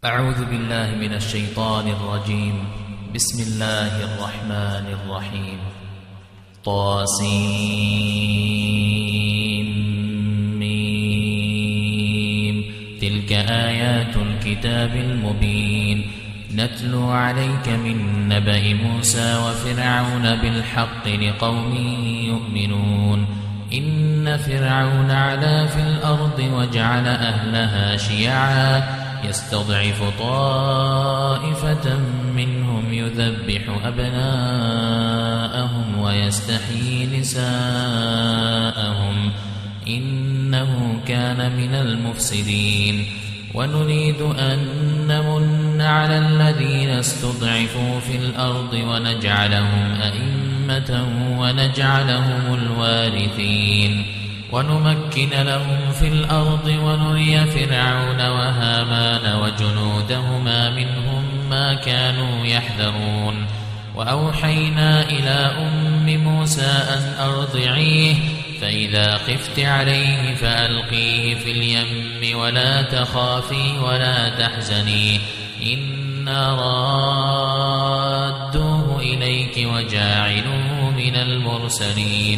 أعوذ بالله من الشيطان الرجيم. بسم الله الرحمن الرحيم. طاسيم. تلك آيات الكتاب المبين نتلو عليك من نبأ موسى وفرعون بالحق لقوم يؤمنون. إن فرعون علا في الأرض وجعل أهلها شيعا يستضعف طائفة منهم يذبح أبناءهم ويستحيي نساءهم إنه كان من المفسدين. ونريد أن نمن على الذين استضعفوا في الأرض ونجعلهم أئمة ونجعلهم الوارثين ونمكن لهم في الأرض ونري فرعون وهامان وجنودهما منهم ما كانوا يحذرون. وأوحينا إلى أم موسى أن أرضعيه فإذا خفت عليه فألقيه في اليم ولا تخافي ولا تحزني إنا رادوه إليك وجاعلوه من المرسلين.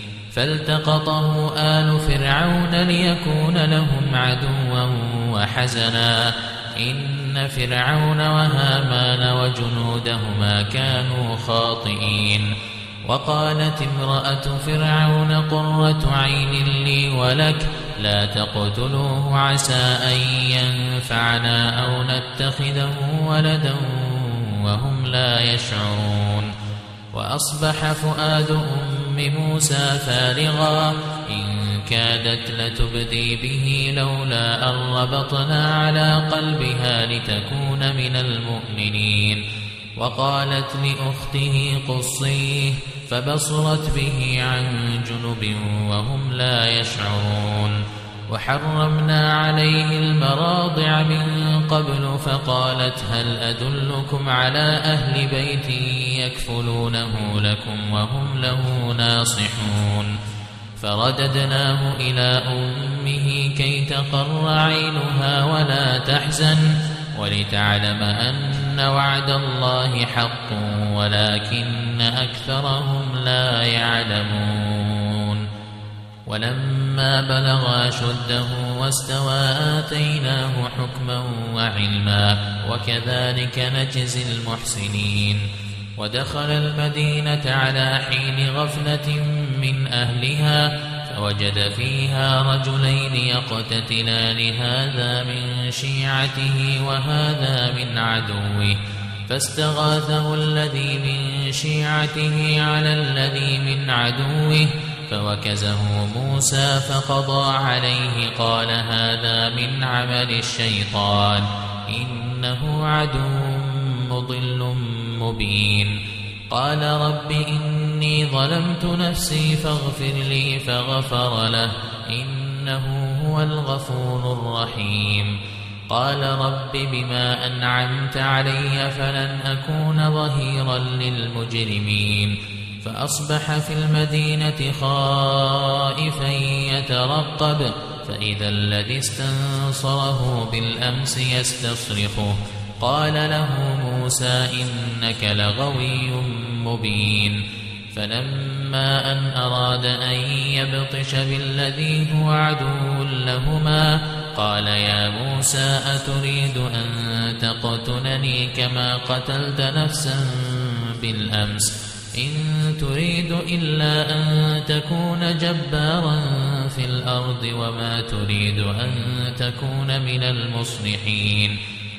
فالتقطه آل فرعون ليكون لهم عدوا وحزنا إن فرعون وهامان وجنودهما كانوا خاطئين. وقالت امرأة فرعون قرة عين لي ولك لا تقتلوه عسى أن ينفعنا أو نتخذه ولدا وهم لا يشعرون. وأصبح فؤاد أم موسى فارغا إن كادت لتبدي به لولا أن ربطنا على قلبها لتكون من المؤمنين. وقالت لأخته قصيه فبصرت به عن جنب وهم لا يشعرون. وحرمنا عليه المراضع من قبل فقالت هل أدلكم على أهل بيت يكفلونه لكم وهم له ناصحون. فرددناه إلى أمه كي تقر عينها ولا تحزن ولتعلم أن وعد الله حق ولكن أكثرهم لا يعلمون. ولما بلغ أشده واستوى آتيناه حكما وعلما وكذلك نجزي المحسنين. ودخل المدينة على حين غفلة من أهلها فوجد فيها رجلين يقتتلان هذا من شيعته وهذا من عدوه فاستغاثه الذي من شيعته على الذي من عدوه فوكزه موسى فقضى عليه قال هذا من عمل الشيطان إنه عدو مضل مبين. قال رب إني ظلمت نفسي فاغفر لي فغفر له إنه هو الغفور الرحيم. قال رب بما أنعمت علي فلن أكون ظهيرا للمجرمين. فأصبح في المدينة خائفا يترقب فإذا الذي استنصره بالأمس يستصرخه قال له موسى إنك لغوي مبين. فلما أن أراد أن يبطش بالذي هو عدو لهما قال يا موسى أتريد أن تقتلني كما قتلت نفسا بالأمس إن تريد إلا أن تكون جبارا في الأرض وما تريد أن تكون من المصلحين.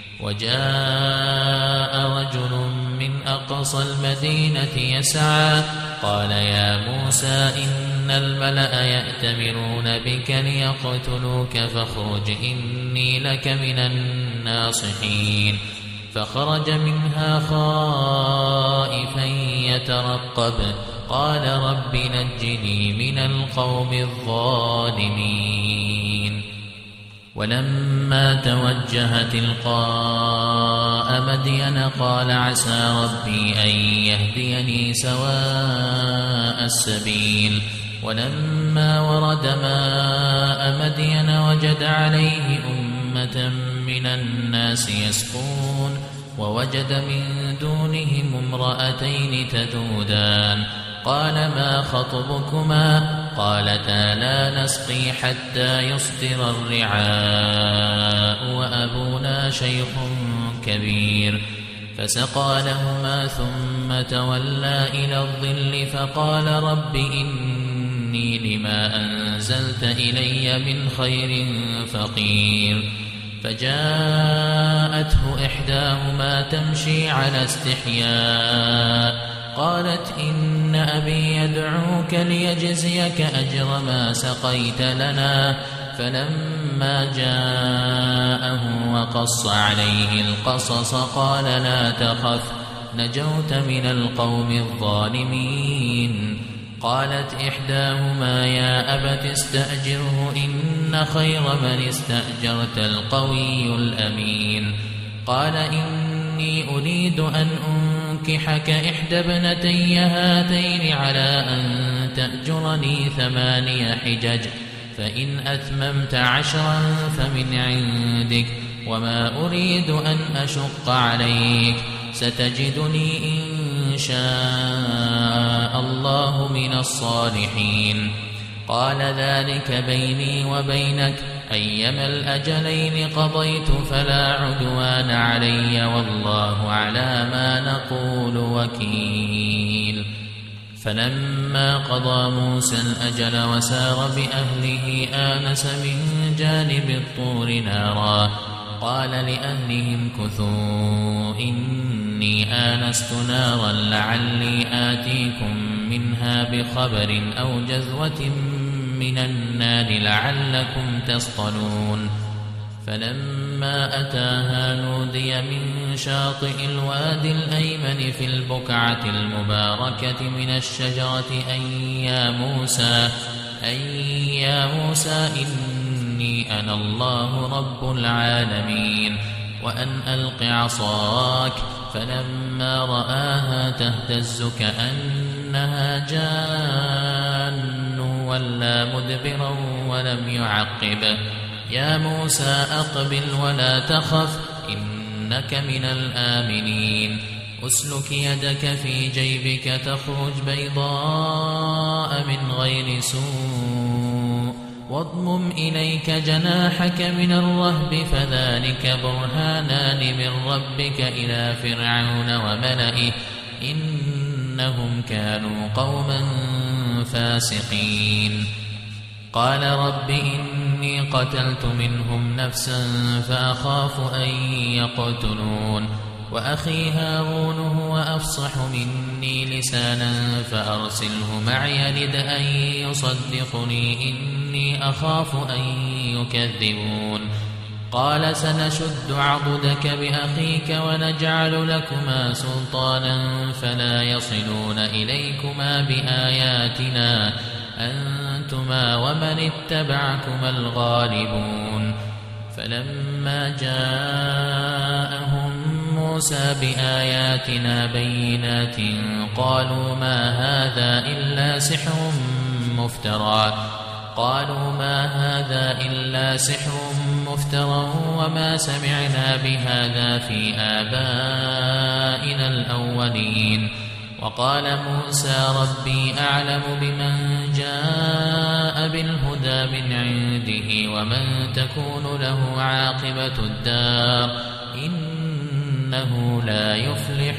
وجاء رجل من أقصى المدينة يسعى قال يا موسى إن الملأ يأتمرون بك ليقتلوك فاخرج إني لك من الناصحين. فخرج منها خائفا يترقب قال رب نجني من القوم الظالمين. ولما توجه تلقاء مدين قال عسى ربي أن يهديني سواء السبيل. ولما ورد ماء مدين وجد عليه أمة أمة من الناس يسقون ووجد من دونهم امرأتين تذودان قال ما خطبكما قالتا لا نسقي حتى يصدر الرعاء وأبونا شيخ كبير فسقى لهما ثم تولى إلى الظل فقال رب إني لما أنزلت إلي من خير فقير فجاءته إحداهما تمشي على استحياء قالت إن أبي يدعوك ليجزيك أجر ما سقيت لنا فلما جاءه وقص عليه القصص قال لا تخف نجوت من القوم الظالمين قالت إحداهما يا أبت استأجره إن خير من استأجرت القوي الأمين قال إني أريد أن أنكحك إحدى ابنتي هاتين على أن تأجرني 8 حجج فإن أتممت 10 فمن عندك وما أريد أن أشق عليك ستجدني إن شاء الله من الصالحين قال ذلك بيني وبينك أيما الأجلين قضيت فلا عدوان علي والله على ما نقول وكيل فلما قضى موسى الأجل وسار بأهله آنس من جانب الطور نارا قال لأهلهم كثوا إني آنست نارا لعلي آتيكم منها بخبر أو جذوة من النار لعلكم تصطلون فلما أتاها نودي من شاطئ الوادي الأيمن في البقعة المباركة من الشجرة أي يا موسى إني أنا الله رب العالمين وأن ألق عصاك فلما رآها تهتز كأنها جان ولا مدبرا ولم يعقب يا موسى أقبل ولا تخف إنك من الآمنين أسلك يدك في جيبك تخرج بيضاء من غير سوء واضمم إليك جناحك من الرهب فذلك برهانان من ربك إلى فرعون وملئه إنهم كانوا قوما فاسقين قال رب إني قتلت منهم نفسا فأخاف أن يقتلون وأخي هارون هو أفصح مني لسانا فأرسله معي رد أن يصدقني إني أخاف أن يكذبون قال سنشد عضدك بأخيك ونجعل لكما سلطانا فلا يصلون إليكما بآياتنا أنتما ومن اتبعكما الغالبون فلما جاءهم موسى بآياتنا بينات قالوا ما هذا إلا سحر مفترى وما سمعنا بهذا في آبائنا الأولين وقال موسى ربي أعلم بمن جاء بالهدى من عنده ومن تكون له عاقبة الدار إنه لا يفلح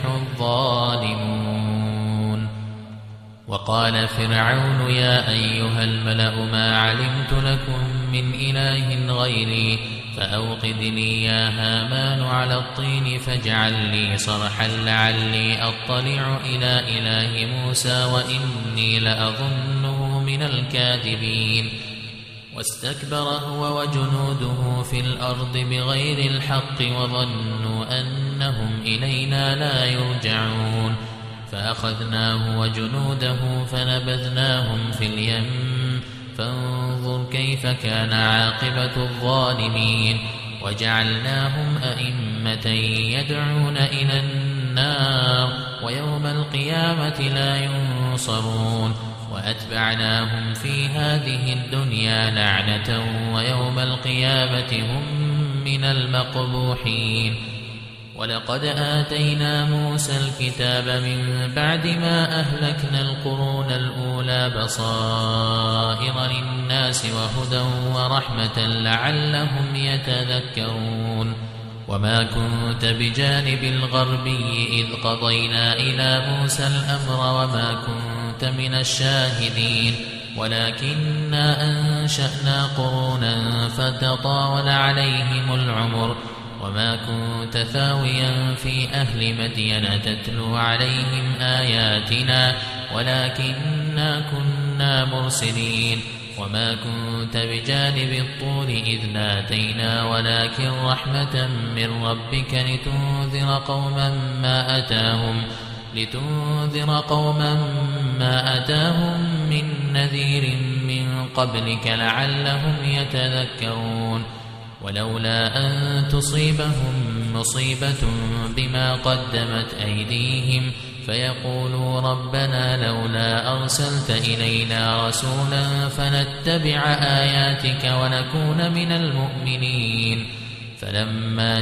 الظالمون وقال فرعون يا أيها الملأ ما علمت لكم من إله غيري فأوقد لي يا هامان على الطين فاجعل لي صرحا لعلي أطلع إلى إله موسى وإني لأظنه من الكاذبين واستكبر هو وجنوده في الأرض بغير الحق وظنوا أنهم إلينا لا يرجعون فأخذناه وجنوده فنبذناهم في اليم فانظر كيف كان عاقبة الظالمين وجعلناهم أئمة يدعون إلى النار ويوم القيامة لا ينصرون وأتبعناهم في هذه الدنيا لعنة ويوم القيامة هم من المقبوحين. ولقد آتينا موسى الكتاب من بعد ما أهلكنا القرون الأولى بصائر للناس وهدى ورحمة لعلهم يتذكرون. وما كنت بجانب الغربي إذ قضينا إلى موسى الأمر وما كنت من الشاهدين ولكننا أنشأنا قرونا فتطاول عليهم العمر. وما كنت ثاويا في أهل مدين تتلو عليهم آياتنا ولكننا كنا مرسلين. وما كنت بجانب الطور إذ نادينا ولكن رحمة من ربك لتنذر قوما ما أتاهم من نذير من قبلك لعلهم يتذكرون. ولولا أن تصيبهم مصيبة بما قدمت أيديهم فيقولوا ربنا لولا أرسلت إلينا رسولا فنتبع آياتك ونكون من المؤمنين. فلما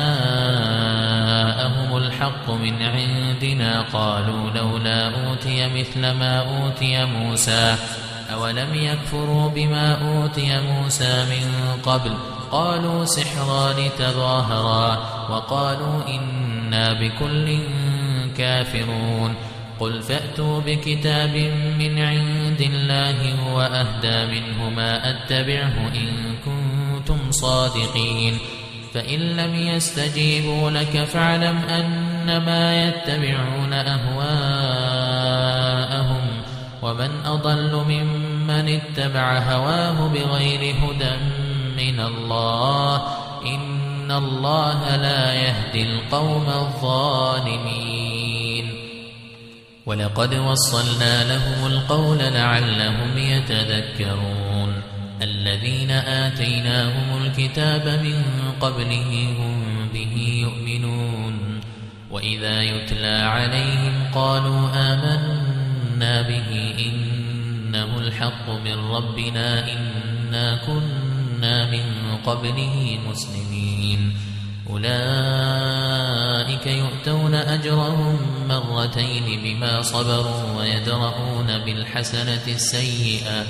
جاءهم الحق من عندنا قالوا لولا أوتي مثل ما أوتي موسى أولم يكفروا بما أوتي موسى من قبل قالوا سحران تظاهرا وقالوا إنا بكل كافرون. قل فأتوا بكتاب من عند الله هو أهدى منه ما أتبعه إن كنتم صادقين. فإن لم يستجيبوا لك فاعلم أنما يتبعون أهواءهم ومن أضل ممن اتبع هواه بغير هدى من الله إن الله لا يهدي القوم الظالمين. ولقد وصلنا لهم القول لعلهم يتذكرون. الذين آتيناهم الكتاب من قبله هم به يؤمنون. وإذا يتلى عليهم قالوا آمنا به إنه الحق من ربنا إنا كنا من قبله مسلمين. أولئك يؤتون أجرهم مرتين بما صبروا ويدرؤون بالحسنة السيئة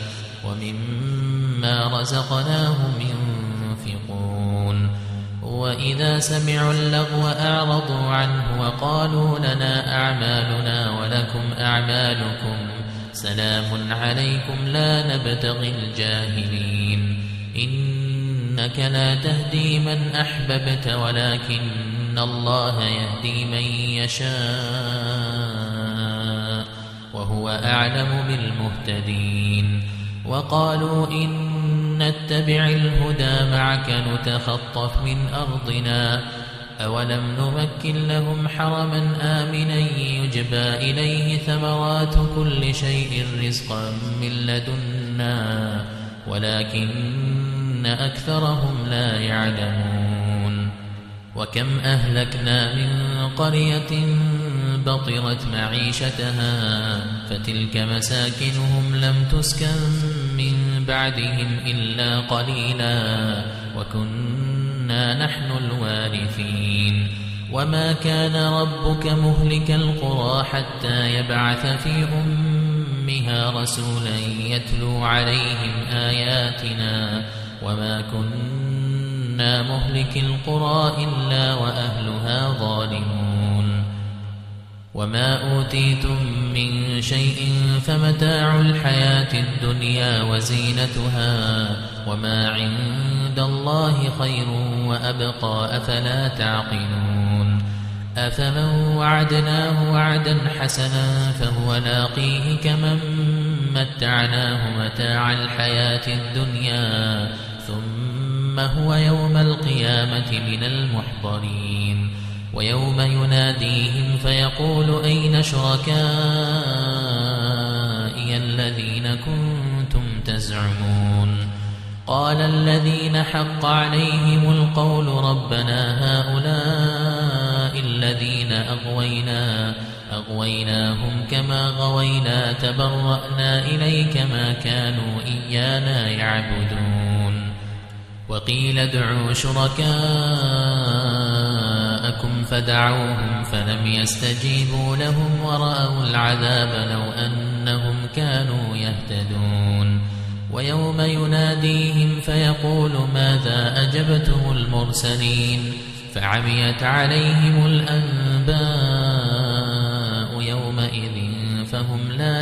ومما رزقناهم ينفقون. وإذا سمعوا اللغو أعرضوا عنه وقالوا لنا أعمالنا ولكم أعمالكم سلام عليكم لا نبتغي الجاهلين. إنك لا تهدي من أحببت ولكن الله يهدي من يشاء وهو أعلم بالمهتدين. وقالوا إن نتبع الهدى معك نتخطف من أرضنا أولم نمكن لهم حرما آمنا يجبى إليه ثمرات كل شيء رزقا من لدنا ولكن أكثرهم لا يعلمون. وكم أهلكنا من قرية بطرت معيشتها فتلك مساكنهم لم تسكن من بعدهم إلا قليلا وكنا نحن الوارثين. وما كان ربك مهلك القرى حتى يبعث في أمها رسولا يتلو عليهم آياتنا وما كنا مهلك القرى إلا وأهلها ظالمون. وما أوتيتم من شيء فمتاع الحياة الدنيا وزينتها وما عند الله خير وأبقى أفلا تعقلون. أفمن وعدناه وعدا حسنا فهو لاقيه كمن متعناه متاع الحياة الدنيا ثم هو يوم القيامة من المحضرين. ويوم يناديهم فيقول أين شركائي الذين كنتم تزعمون قال الذين حق عليهم القول ربنا هؤلاء الذين أغويناهم كما غوينا تبرأنا إليك ما كانوا إيانا يعبدون. وقيل ادعوا شركاءكم فدعوهم فلم يستجيبوا لهم ورأوا العذاب لو أنهم كانوا يهتدون ويوم يناديهم فيقول ماذا أجبتم المرسلين فعميت عليهم الأنباء يومئذ فهم لا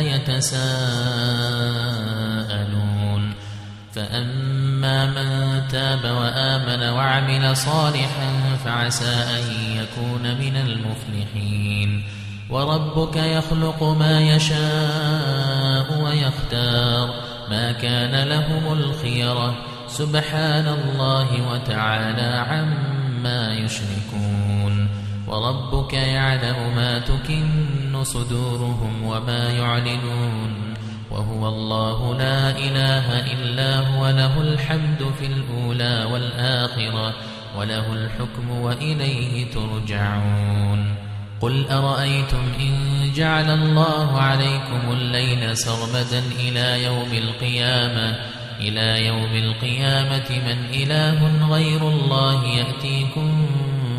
يتساءلون فأما من تاب وآمن وعمل صالحا فعسى أن يكون من المفلحين وربك يخلق ما يشاء ويختار ما كان لهم الخيرة سبحان الله وتعالى عما يشركون وربك يعلم ما تكن صدورهم وما يعلنون وهو الله لا إله إلا هو له الحمد في الأولى والآخرة وله الحكم وإليه ترجعون قل أرأيتم إن جعل الله عليكم الليل سرمدا إلى يوم القيامة من إله غير الله يأتيكم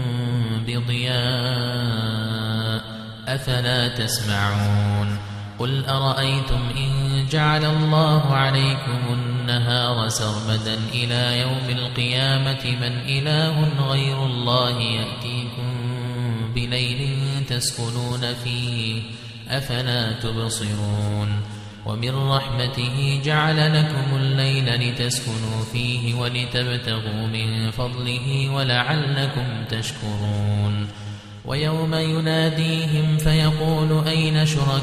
بضياء أفلا تسمعون قل أرأيتم إن جعل الله عليكم النهار سرمدا إلى يوم القيامة من إله غير الله يأتيكم بليل تسكنون فيه أفلا تبصرون ومن رحمته جعل لكم الليل لتسكنوا فيه ولتبتغوا من فضله ولعلكم تشكرون ويوم يناديهم فيقول أين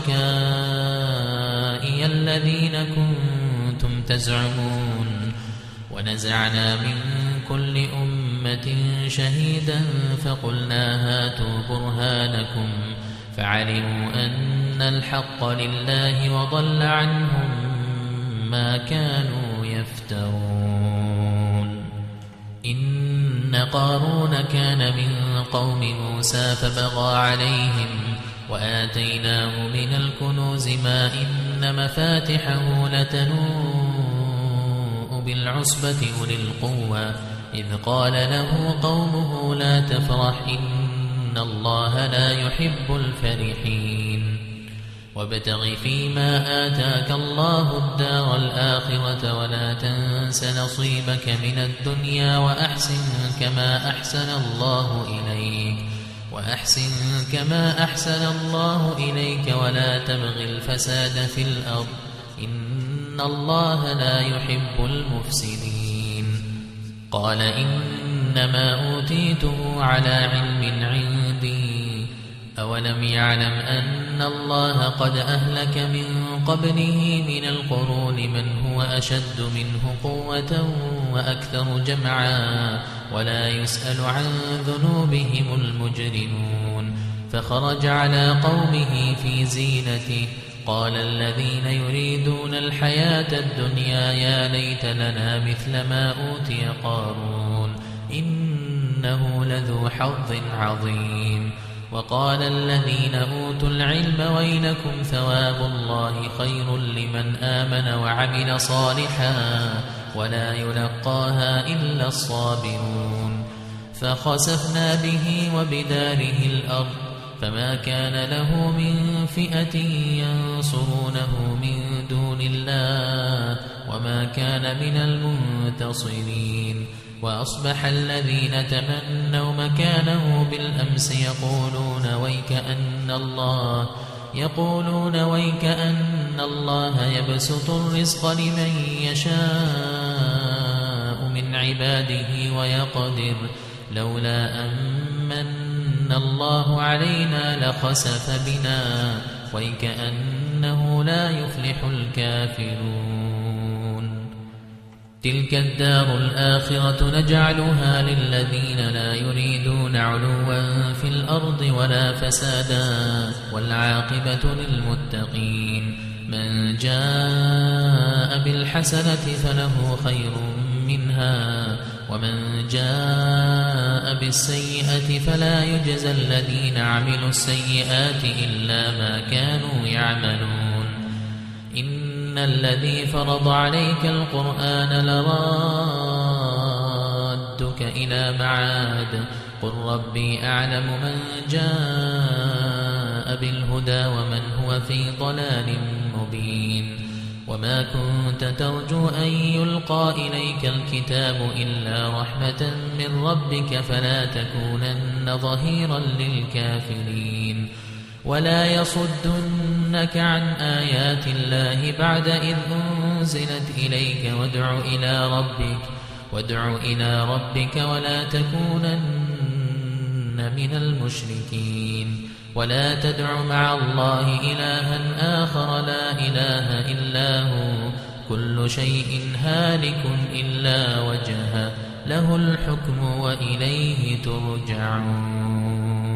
شركائي الذين كنتم تزعمون ونزعنا من كل أمة شهيدا فقلنا هاتوا برهانكم فعلموا أن الحق لله وضل عنهم ما كانوا يفترون إن قارون كان من قوم موسى فبغى عليهم وآتيناه من الكنوز ما إن مفاتحه لتنوء بالعصبة أولي القوة إذ قال له قومه لا تفرح إن الله لا يحب الفرحين وابتغ فيما آتاك الله الدار الآخرة ولا تنس نصيبك من الدنيا وأحسن كما أحسن الله إليك ولا تبغ الفساد في الأرض إن الله لا يحب المفسدين قال إنما أوتيته على علم عندي أولم يعلم أن الله قد أهلك من قبله من القرون من هو أشد منه قوة وأكثر جمعا ولا يسأل عن ذنوبهم المجرمون فخرج على قومه في زينته قال الذين يريدون الحياة الدنيا يا ليت لنا مثل ما أوتي قارون إنه لذو حظ عظيم وقال الذين أوتوا العلم ويلكم ثواب الله خير لمن آمن وعمل صالحا ولا يلقاها إلا الصابرون فخسفنا به وبداره الأرض فما كان له من فئة ينصرونه من دون الله وما كان من المنتصرين وأصبح الذين تمنوا مكانه بالأمس يقولون ويكأن الله يبسط الرزق لمن يشاء من عباده ويقدر لولا أمن الله علينا لخسف بنا ويكأنه لا يفلح الكافرون تلك الدار الآخرة نجعلها للذين لا يريدون علوا في الأرض ولا فسادا والعاقبة للمتقين من جاء بالحسنة فله خير منها ومن جاء بالسيئة فلا يجزى الذين عملوا السيئات إلا ما كانوا يعملون إن الذي فرض عليك القرآن لرادك إلى معاد قل ربي أعلم من جاء بالهدى ومن هو في ضلال مبين وما كنت ترجو أن يلقى إليك الكتاب إلا رحمة من ربك فلا تكونن ظهيرا للكافرين ولا يصدنك عن آيات الله بعد إذ أنزلت إليك وادع إلى ربك ولا تكونن من المشركين ولا تدع مع الله إلها آخر لا إله إلا هو كل شيء هالك إلا وجهه له الحكم وإليه ترجعون